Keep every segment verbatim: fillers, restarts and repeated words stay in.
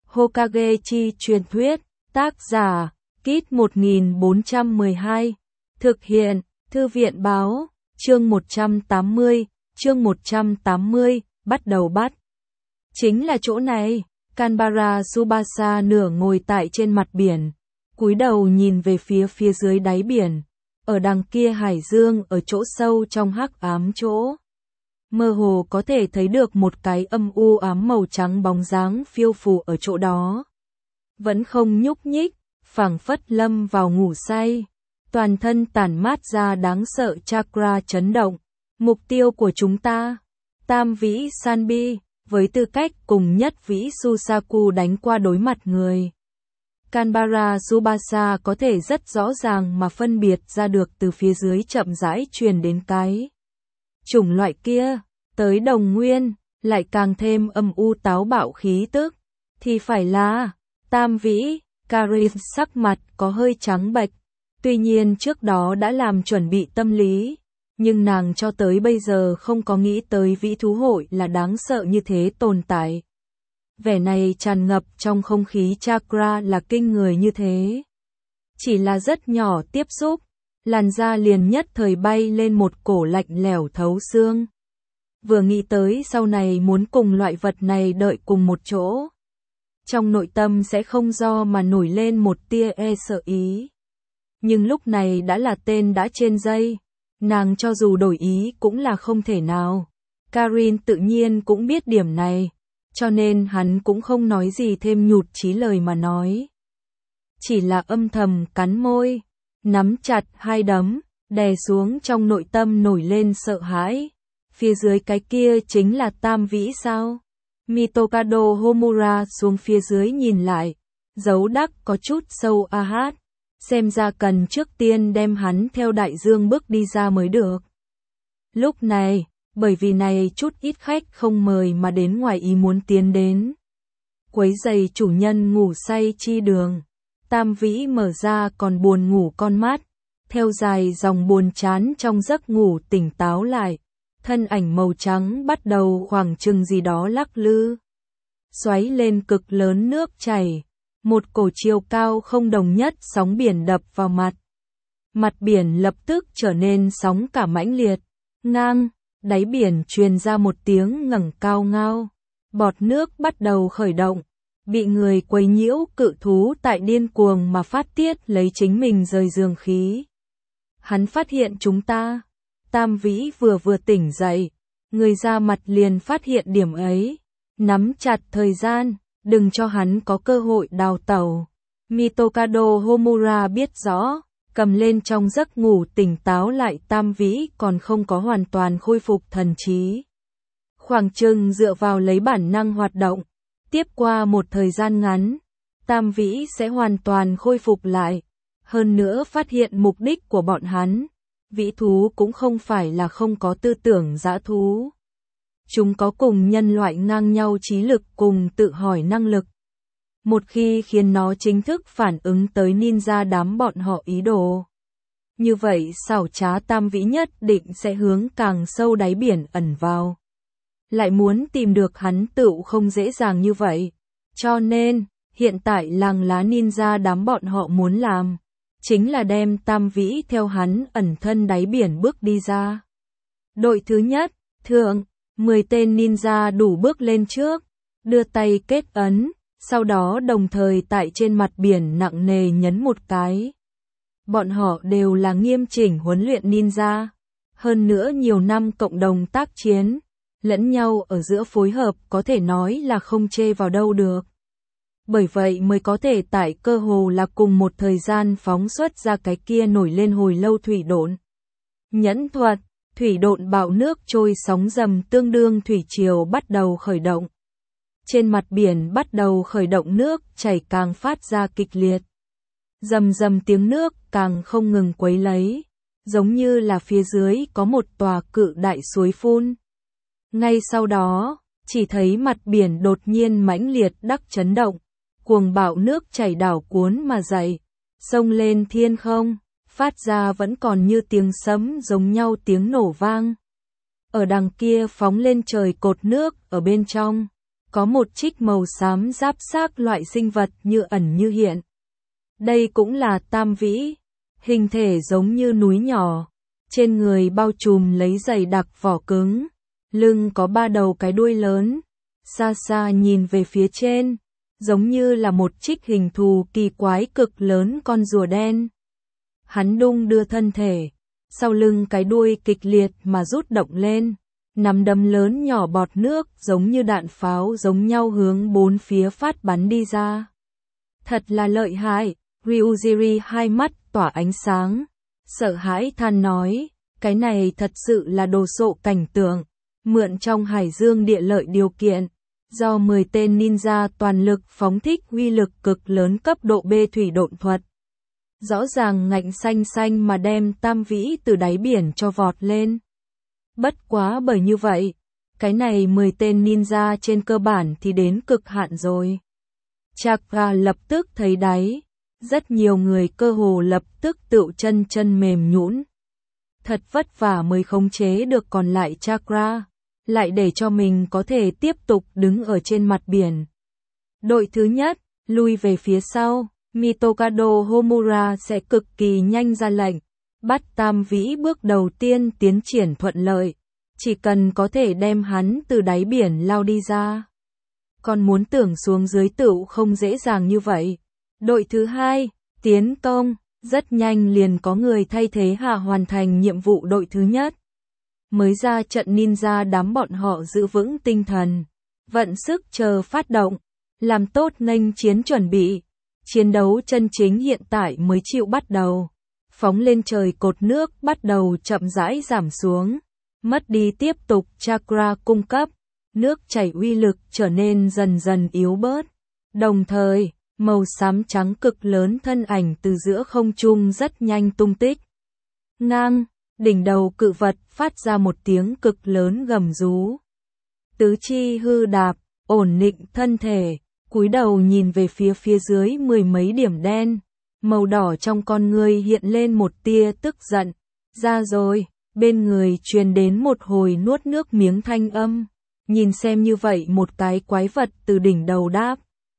Hokage chi truyền thuyết, tác giả, Kit một nghìn bốn trăm mười hai, thực hiện, Thư viện báo, chương một trăm tám mươi, chương một trăm tám mươi, bắt đầu bắt. Chính là chỗ này, Kanbara Tsubasa nửa ngồi tại trên mặt biển, cúi đầu nhìn về phía phía dưới đáy biển, ở đằng kia hải dương ở chỗ sâu trong hắc ám chỗ. Mơ hồ có thể thấy được một cái âm u ám màu trắng bóng dáng phiêu phù ở chỗ đó. Vẫn không nhúc nhích, phảng phất lâm vào ngủ say. Toàn thân tản mát ra đáng sợ chakra chấn động. Mục tiêu của chúng ta, Tam Vĩ Sanbi, với tư cách cùng nhất Vĩ Susaku đánh qua đối mặt người. Kanbara Tsubasa có thể rất rõ ràng mà phân biệt ra được từ phía dưới chậm rãi truyền đến cái chủng loại kia, tới đồng nguyên, lại càng thêm âm u táo bạo khí tức, thì phải là Tam Vĩ. Karin sắc mặt có hơi trắng bệch, tuy nhiên trước đó đã làm chuẩn bị tâm lý, nhưng nàng cho tới bây giờ không có nghĩ tới vĩ thú hội là đáng sợ như thế tồn tại. Vẻ này tràn ngập trong không khí chakra là kinh người như thế. Chỉ là rất nhỏ tiếp xúc, làn da liền nhất thời bay lên một cổ lạnh lẽo thấu xương. Vừa nghĩ tới sau này muốn cùng loại vật này đợi cùng một chỗ, trong nội tâm sẽ không do mà nổi lên một tia e sợ ý. Nhưng lúc này đã là tên đã trên dây, nàng cho dù đổi ý cũng là không thể nào. Karin tự nhiên cũng biết điểm này, cho nên hắn cũng không nói gì thêm nhụt chí lời mà nói. Chỉ là âm thầm cắn môi, nắm chặt hai đấm, đè xuống trong nội tâm nổi lên sợ hãi. Phía dưới cái kia chính là Tam Vĩ sao? Mitokado Homura xuống phía dưới nhìn lại, dấu đắc có chút sâu a hát, xem ra cần trước tiên đem hắn theo đại dương bước đi ra mới được. Lúc này, bởi vì này chút ít khách không mời mà đến ngoài ý muốn tiến đến, quấy rầy chủ nhân ngủ say chi đường, Tam Vĩ mở ra còn buồn ngủ con mắt, theo dài dòng buồn chán trong giấc ngủ tỉnh táo lại. Thân ảnh màu trắng bắt đầu khoảng chừng gì đó lắc lư, xoáy lên cực lớn nước chảy, một cổ chiều cao không đồng nhất sóng biển đập vào mặt. Mặt biển lập tức trở nên sóng cả mãnh liệt, ngang, đáy biển truyền ra một tiếng ngẩng cao ngao, bọt nước bắt đầu khởi động, bị người quấy nhiễu cự thú tại điên cuồng mà phát tiết lấy chính mình rời giường khí. Hắn phát hiện chúng ta. Tam Vĩ vừa vừa tỉnh dậy, người ra mặt liền phát hiện điểm ấy, nắm chặt thời gian, đừng cho hắn có cơ hội đào tẩu. Mitokado Homura biết rõ, cầm lên trong giấc ngủ tỉnh táo lại Tam Vĩ còn không có hoàn toàn khôi phục thần trí. Khoảng chừng dựa vào lấy bản năng hoạt động, tiếp qua một thời gian ngắn, Tam Vĩ sẽ hoàn toàn khôi phục lại, hơn nữa phát hiện mục đích của bọn hắn. Vĩ thú cũng không phải là không có tư tưởng dã thú. Chúng có cùng nhân loại ngang nhau trí lực cùng tự hỏi năng lực. Một khi khiến nó chính thức phản ứng tới ninja đám bọn họ ý đồ, như vậy xảo trá Tam Vĩ nhất định sẽ hướng càng sâu đáy biển ẩn vào. Lại muốn tìm được hắn tựu không dễ dàng như vậy. Cho nên, hiện tại làng lá ninja đám bọn họ muốn làm chính là đem Tam Vĩ theo hắn ẩn thân đáy biển bước đi ra. Đội thứ nhất, thượng, mười tên ninja đủ bước lên trước, đưa tay kết ấn, sau đó đồng thời tại trên mặt biển nặng nề nhấn một cái. Bọn họ đều là nghiêm chỉnh huấn luyện ninja, hơn nữa nhiều năm cộng đồng tác chiến, lẫn nhau ở giữa phối hợp có thể nói là không chê vào đâu được. Bởi vậy mới có thể tại cơ hồ là cùng một thời gian phóng xuất ra cái kia nổi lên hồi lâu thủy độn. Nhẫn thuật, thủy độn bạo nước trôi sóng dầm tương đương thủy triều bắt đầu khởi động. Trên mặt biển bắt đầu khởi động nước chảy càng phát ra kịch liệt. Rầm rầm tiếng nước càng không ngừng quấy lấy, giống như là phía dưới có một tòa cự đại suối phun. Ngay sau đó, chỉ thấy mặt biển đột nhiên mãnh liệt đắc chấn động. Cuồng bạo nước chảy đảo cuốn mà dậy, xông lên thiên không, phát ra vẫn còn như tiếng sấm giống nhau tiếng nổ vang. Ở đằng kia phóng lên trời cột nước ở bên trong, có một trích màu xám giáp xác loại sinh vật như ẩn như hiện. Đây cũng là tam vĩ, hình thể giống như núi nhỏ, trên người bao trùm lấy dày đặc vỏ cứng, lưng có ba đầu cái đuôi lớn, xa xa nhìn về phía trên, giống như là một trích hình thù kỳ quái cực lớn con rùa đen. Hắn đung đưa thân thể, sau lưng cái đuôi kịch liệt mà rút động lên, nắm đấm lớn nhỏ bọt nước giống như đạn pháo giống nhau hướng bốn phía phát bắn đi ra. Thật là lợi hại, Ryujiri hai mắt tỏa ánh sáng, sợ hãi than nói, cái này thật sự là đồ sộ cảnh tượng, mượn trong hải dương địa lợi điều kiện, do mười tên ninja toàn lực phóng thích uy lực cực lớn cấp độ B thủy độn thuật. Rõ ràng ngạnh xanh xanh mà đem tam vĩ từ đáy biển cho vọt lên. Bất quá bởi như vậy, cái này mười tên ninja trên cơ bản thì đến cực hạn rồi. Chakra lập tức thấy đáy, rất nhiều người cơ hồ lập tức tựu chân chân mềm nhũn. Thật vất vả mới khống chế được còn lại chakra, lại để cho mình có thể tiếp tục đứng ở trên mặt biển. Đội thứ nhất, lui về phía sau, Mitokado Homura sẽ cực kỳ nhanh ra lệnh, bắt tam vĩ bước đầu tiên tiến triển thuận lợi, chỉ cần có thể đem hắn từ đáy biển lao đi ra. Còn muốn tưởng xuống dưới tựu không dễ dàng như vậy. Đội thứ hai, tiến công, rất nhanh liền có người thay thế hạ hoàn thành nhiệm vụ đội thứ nhất. Mới ra trận ninja đám bọn họ giữ vững tinh thần, vận sức chờ phát động, làm tốt nghênh chiến chuẩn bị. Chiến đấu chân chính hiện tại mới chịu bắt đầu. Phóng lên trời cột nước bắt đầu chậm rãi giảm xuống, mất đi tiếp tục chakra cung cấp, nước chảy uy lực trở nên dần dần yếu bớt. Đồng thời, màu xám trắng cực lớn thân ảnh từ giữa không trung rất nhanh tung tích. Ngang, đỉnh đầu cự vật phát ra một tiếng cực lớn gầm rú. Tứ chi hư đạp, ổn định thân thể, cúi đầu nhìn về phía phía dưới mười mấy điểm đen, màu đỏ trong con người hiện lên một tia tức giận. Ra rồi, bên người truyền đến một hồi nuốt nước miếng thanh âm, nhìn xem như vậy một cái quái vật từ đỉnh đầu đáp.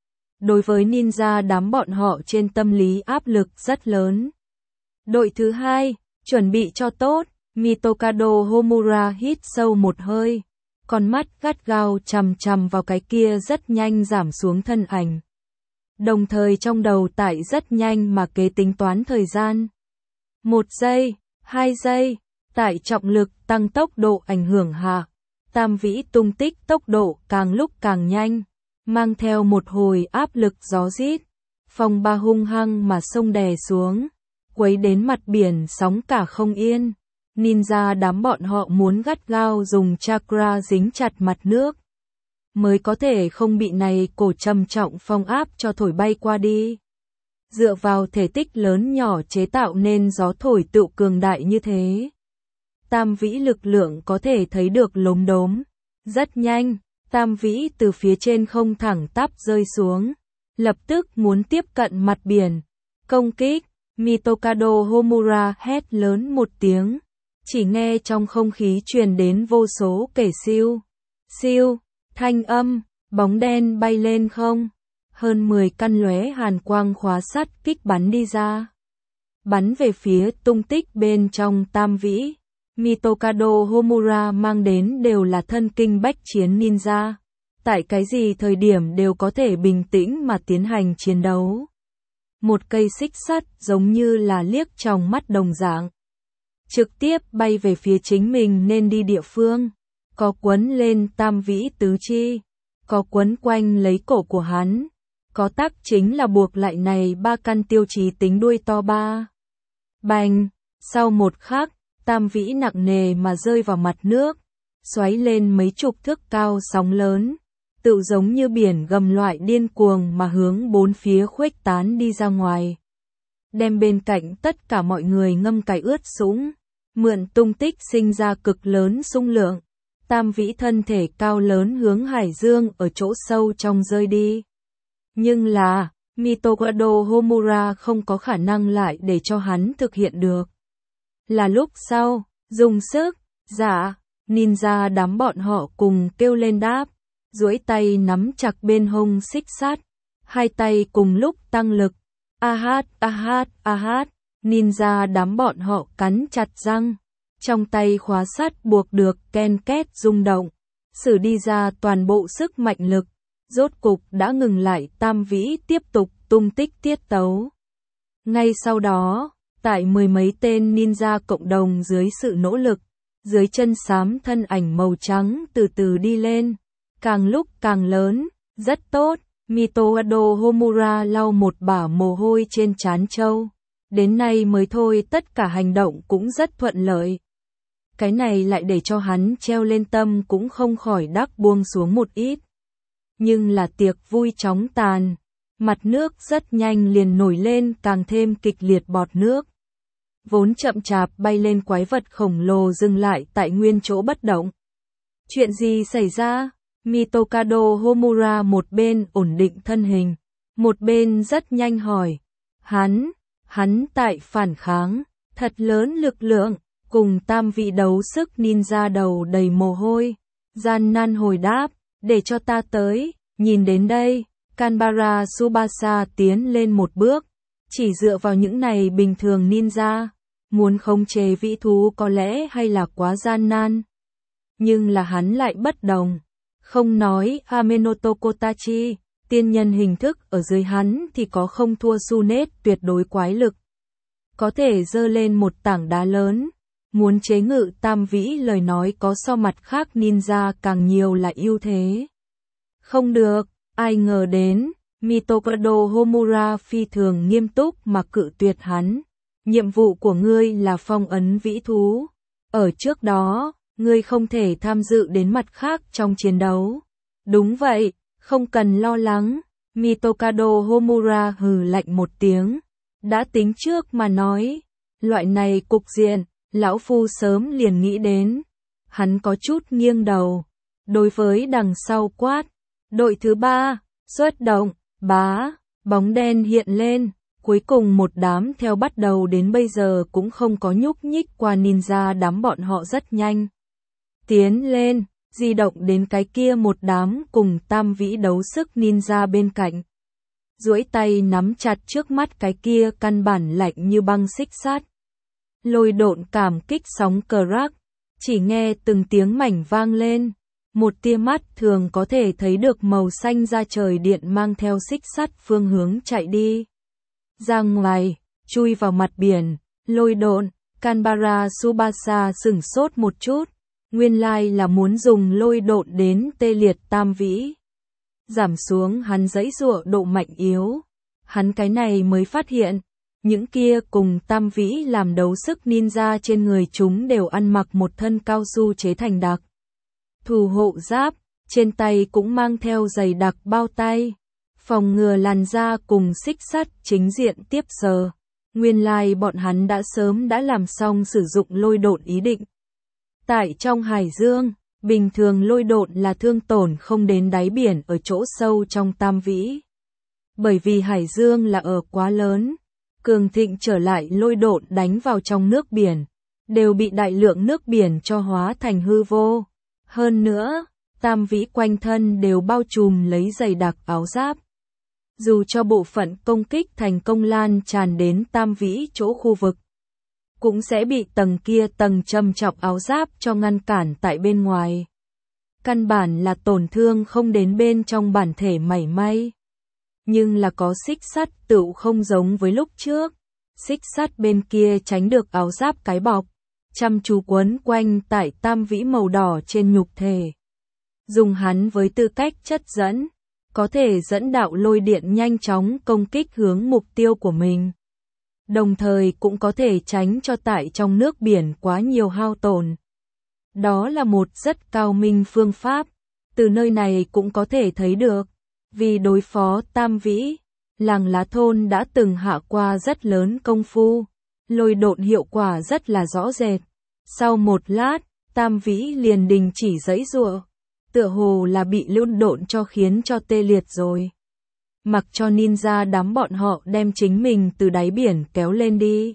Đối với ninja đám bọn họ trên tâm lý áp lực rất lớn. Đội thứ hai, chuẩn bị cho tốt, Mitokado Homura hít sâu một hơi, con mắt gắt gao chằm chằm vào cái kia rất nhanh giảm xuống thân ảnh. Đồng thời trong đầu tại rất nhanh mà kế tính toán thời gian. Một giây, hai giây, tại trọng lực tăng tốc độ ảnh hưởng hạ, tam vĩ tung tích tốc độ càng lúc càng nhanh, mang theo một hồi áp lực gió rít, phong ba hung hăng mà sông đè xuống, quấy đến mặt biển sóng cả không yên. Ninja đám bọn họ muốn gắt gao dùng chakra dính chặt mặt nước, mới có thể không bị này cổ trầm trọng phong áp cho thổi bay qua đi. Dựa vào thể tích lớn nhỏ chế tạo nên gió thổi tựu cường đại như thế. Tam vĩ lực lượng có thể thấy được lốm đốm. Rất nhanh, tam vĩ từ phía trên không thẳng tắp rơi xuống, lập tức muốn tiếp cận mặt biển. Công kích, Mitokado Homura hét lớn một tiếng. Chỉ nghe trong không khí truyền đến vô số kể siêu, siêu, thanh âm, bóng đen bay lên không. Hơn mười căn lóe hàn quang khóa sắt kích bắn đi ra. Bắn về phía tung tích bên trong tam vĩ. Mitokado Homura mang đến đều là thân kinh bách chiến ninja. Tại cái gì thời điểm đều có thể bình tĩnh mà tiến hành chiến đấu. Một cây xích sắt giống như là liếc trong mắt đồng dạng. Trực tiếp bay về phía chính mình nên đi địa phương. Có quấn lên tam vĩ tứ chi. Có quấn quanh lấy cổ của hắn. Có tác chính là buộc lại này ba căn tiêu chí tính đuôi to ba. Bành, sau một khắc, tam vĩ nặng nề mà rơi vào mặt nước, xoáy lên mấy chục thước cao sóng lớn, tự giống như biển gầm loại điên cuồng mà hướng bốn phía khuếch tán đi ra ngoài. Đem bên cạnh tất cả mọi người ngâm cải ướt sũng, mượn tung tích sinh ra cực lớn xung lượng, tam vĩ thân thể cao lớn hướng hải dương ở chỗ sâu trong rơi đi. Nhưng là, Mitokado Homura không có khả năng lại để cho hắn thực hiện được. Là lúc sau, dùng sức, dạ, ninja đám bọn họ cùng kêu lên đáp. duỗi tay nắm chặt bên hông xích sắt, hai tay cùng lúc tăng lực. A hát, a hát, a hát, ninja đám bọn họ cắn chặt răng, trong tay khóa sắt buộc được ken két rung động, sử đi ra toàn bộ sức mạnh lực, rốt cục đã ngừng lại. Tam Vĩ tiếp tục tung tích tiết tấu. Ngay sau đó, tại mười mấy tên ninja cộng đồng dưới sự nỗ lực, dưới chân xám thân ảnh màu trắng từ từ đi lên, càng lúc càng lớn, rất tốt. Mitoado Homura lau một bả mồ hôi trên trán trâu. Đến nay mới thôi tất cả hành động cũng rất thuận lợi. Cái này lại để cho hắn treo lên tâm cũng không khỏi đắc buông xuống một ít. Nhưng là tiệc vui chóng tàn. Mặt nước rất nhanh liền nổi lên càng thêm kịch liệt bọt nước. Vốn chậm chạp bay lên quái vật khổng lồ dừng lại tại nguyên chỗ bất động. Chuyện gì xảy ra? Mitokado Homura một bên ổn định thân hình, một bên rất nhanh hỏi. Hắn, hắn tại phản kháng, thật lớn lực lượng, cùng Tam Vĩ đấu sức ninja đầu đầy mồ hôi. Gian nan hồi đáp, để cho ta tới, nhìn đến đây, Kanbara Tsubasa tiến lên một bước, chỉ dựa vào những này bình thường ninja, muốn khống chế vĩ thú có lẽ hay là quá gian nan. Nhưng là hắn lại bất đồng. Không nói Amenoto Kotachi, tiên nhân hình thức ở dưới hắn thì có không thua Sunet tuyệt đối quái lực. Có thể dơ lên một tảng đá lớn, muốn chế ngự Tam Vĩ lời nói có so mặt khác ninja càng nhiều là ưu thế. Không được, ai ngờ đến, Mitokado Homura phi thường nghiêm túc mà cự tuyệt hắn. Nhiệm vụ của ngươi là phong ấn vĩ thú. Ở trước đó, ngươi không thể tham dự đến mặt khác trong chiến đấu. Đúng vậy, không cần lo lắng. Mitokado Homura hừ lạnh một tiếng. Đã tính trước mà nói. Loại này cục diện, lão phu sớm liền nghĩ đến. Hắn có chút nghiêng đầu. Đối với đằng sau quát. Đội thứ ba, xuất động, bá, bóng đen hiện lên. Cuối cùng một đám theo bắt đầu đến bây giờ cũng không có nhúc nhích qua ninja đám bọn họ rất nhanh. Tiến lên, di động đến cái kia một đám cùng Tam Vĩ đấu sức ninja bên cạnh. Duỗi tay nắm chặt trước mắt cái kia căn bản lạnh như băng xích sắt. Lôi độn cảm kích sóng cờ rắc, chỉ nghe từng tiếng mảnh vang lên. Một tia mắt thường có thể thấy được màu xanh ra trời điện mang theo xích sắt phương hướng chạy đi. Ra ngoài, chui vào mặt biển, lôi độn, Kanbara Tsubasa sửng sốt một chút. Nguyên lai là muốn dùng lôi độn đến tê liệt Tam Vĩ. Giảm xuống hắn dãy giụa độ mạnh yếu. Hắn cái này mới phát hiện, những kia cùng Tam Vĩ làm đấu sức ninja trên người chúng đều ăn mặc một thân cao su chế thành đặc thủ hộ giáp, trên tay cũng mang theo giày đặc bao tay, phòng ngừa làn da cùng xích sắt chính diện tiếp sờ. Nguyên lai bọn hắn đã sớm đã làm xong sử dụng lôi độn ý định. Tại trong hải dương, bình thường lôi độn là thương tổn không đến đáy biển ở chỗ sâu trong Tam Vĩ. Bởi vì hải dương là ở quá lớn, cường thịnh trở lại lôi độn đánh vào trong nước biển, đều bị đại lượng nước biển cho hóa thành hư vô. Hơn nữa, Tam Vĩ quanh thân đều bao trùm lấy dày đặc áo giáp. Dù cho bộ phận công kích thành công lan tràn đến Tam Vĩ chỗ khu vực, cũng sẽ bị tầng kia tầng trầm trọng áo giáp cho ngăn cản tại bên ngoài. Căn bản là tổn thương không đến bên trong bản thể mảy may. Nhưng là có xích sắt tựu không giống với lúc trước. Xích sắt bên kia tránh được áo giáp cái bọc, chăm chú quấn quanh tại Tam Vĩ màu đỏ trên nhục thể. Dùng hắn với tư cách chất dẫn, có thể dẫn đạo lôi điện nhanh chóng công kích hướng mục tiêu của mình. Đồng thời cũng có thể tránh cho tại trong nước biển quá nhiều hao tổn. Đó là một rất cao minh phương pháp, từ nơi này cũng có thể thấy được, vì đối phó Tam Vĩ, làng lá thôn đã từng hạ qua rất lớn công phu, lôi độn hiệu quả rất là rõ rệt. Sau một lát, Tam Vĩ liền đình chỉ giãy giụa, tựa hồ là bị lôi độn cho khiến cho tê liệt rồi. Mặc cho ninja đám bọn họ đem chính mình từ đáy biển kéo lên đi.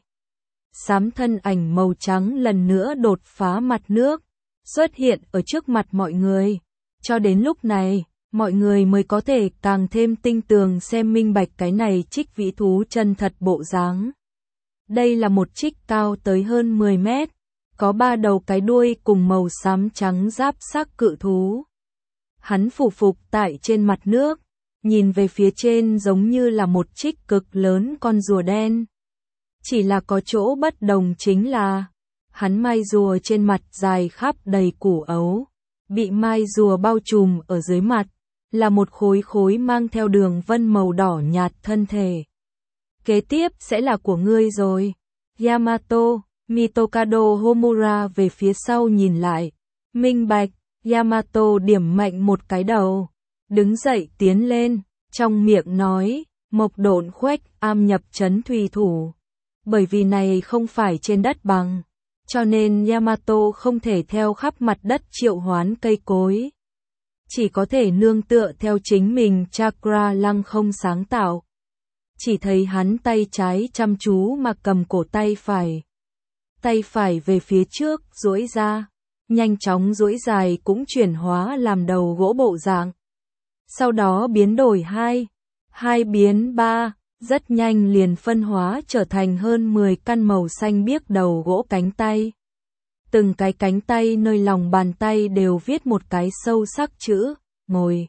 Xám thân ảnh màu trắng lần nữa đột phá mặt nước, xuất hiện ở trước mặt mọi người. Cho đến lúc này, mọi người mới có thể càng thêm tinh tường xem minh bạch cái này trích vĩ thú chân thật bộ dáng. Đây là một trích cao tới hơn mười mét, có ba đầu cái đuôi cùng màu xám trắng giáp sắc cự thú. Hắn phủ phục tại trên mặt nước, nhìn về phía trên giống như là một trích cực lớn con rùa đen. Chỉ là có chỗ bất đồng chính là, hắn mai rùa trên mặt dài khắp đầy củ ấu, bị mai rùa bao trùm ở dưới mặt, là một khối khối mang theo đường vân màu đỏ nhạt thân thể. Kế tiếp sẽ là của ngươi rồi. Yamato, Mitokado Homura về phía sau nhìn lại. Minh bạch, Yamato điểm mạnh một cái đầu. Đứng dậy tiến lên, trong miệng nói, mộc độn khuếch am nhập trấn thủy thủ. Bởi vì này không phải trên đất bằng, cho nên Yamato không thể theo khắp mặt đất triệu hoán cây cối. Chỉ có thể nương tựa theo chính mình chakra lăng không sáng tạo. Chỉ thấy hắn tay trái chăm chú mà cầm cổ tay phải. Tay phải về phía trước duỗi ra, nhanh chóng duỗi dài cũng chuyển hóa làm đầu gỗ bộ dạng. Sau đó biến đổi hai, hai biến ba, rất nhanh liền phân hóa trở thành hơn mười căn màu xanh biếc đầu gỗ cánh tay. Từng cái cánh tay nơi lòng bàn tay đều viết một cái sâu sắc chữ, ngồi.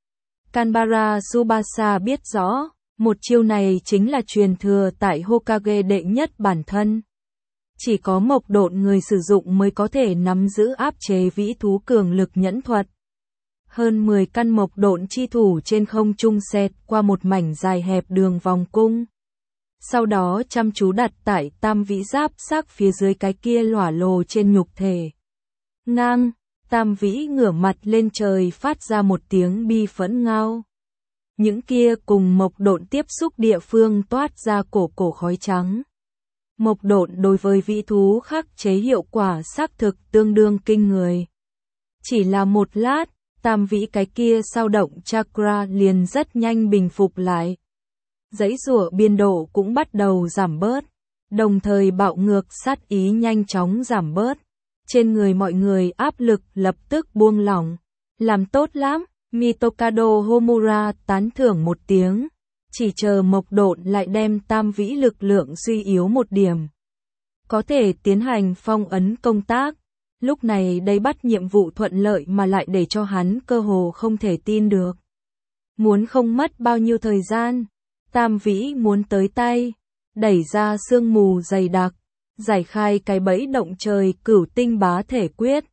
Kanbara Tsubasa biết rõ, một chiêu này chính là truyền thừa tại Hokage đệ nhất bản thân. Chỉ có mộc độn người sử dụng mới có thể nắm giữ áp chế vĩ thú cường lực nhẫn thuật. Hơn mười căn mộc độn chi thủ trên không trung xẹt qua một mảnh dài hẹp đường vòng cung. Sau đó chăm chú đặt tại tam vĩ giáp sắc phía dưới cái kia lỏa lồ trên nhục thể. Ngang, tam vĩ ngửa mặt lên trời phát ra một tiếng bi phẫn ngao. Những kia cùng mộc độn tiếp xúc địa phương toát ra cổ cổ khói trắng. Mộc độn đối với vĩ thú khắc chế hiệu quả xác thực tương đương kinh người. Chỉ là một lát, tam vĩ cái kia sao động chakra liền rất nhanh bình phục lại. Dãy rủa biên độ cũng bắt đầu giảm bớt, đồng thời bạo ngược sát ý nhanh chóng giảm bớt. Trên người mọi người áp lực lập tức buông lỏng. Làm tốt lắm, Mitokado Homura tán thưởng một tiếng. Chỉ chờ mộc độn lại đem tam vĩ lực lượng suy yếu một điểm. Có thể tiến hành phong ấn công tác. Lúc này đây bắt nhiệm vụ thuận lợi mà lại để cho hắn cơ hồ không thể tin được. Muốn không mất bao nhiêu thời gian. Tam vĩ muốn tới tay. Đẩy ra sương mù dày đặc. Giải khai cái bẫy động trời cửu tinh bá thể quyết.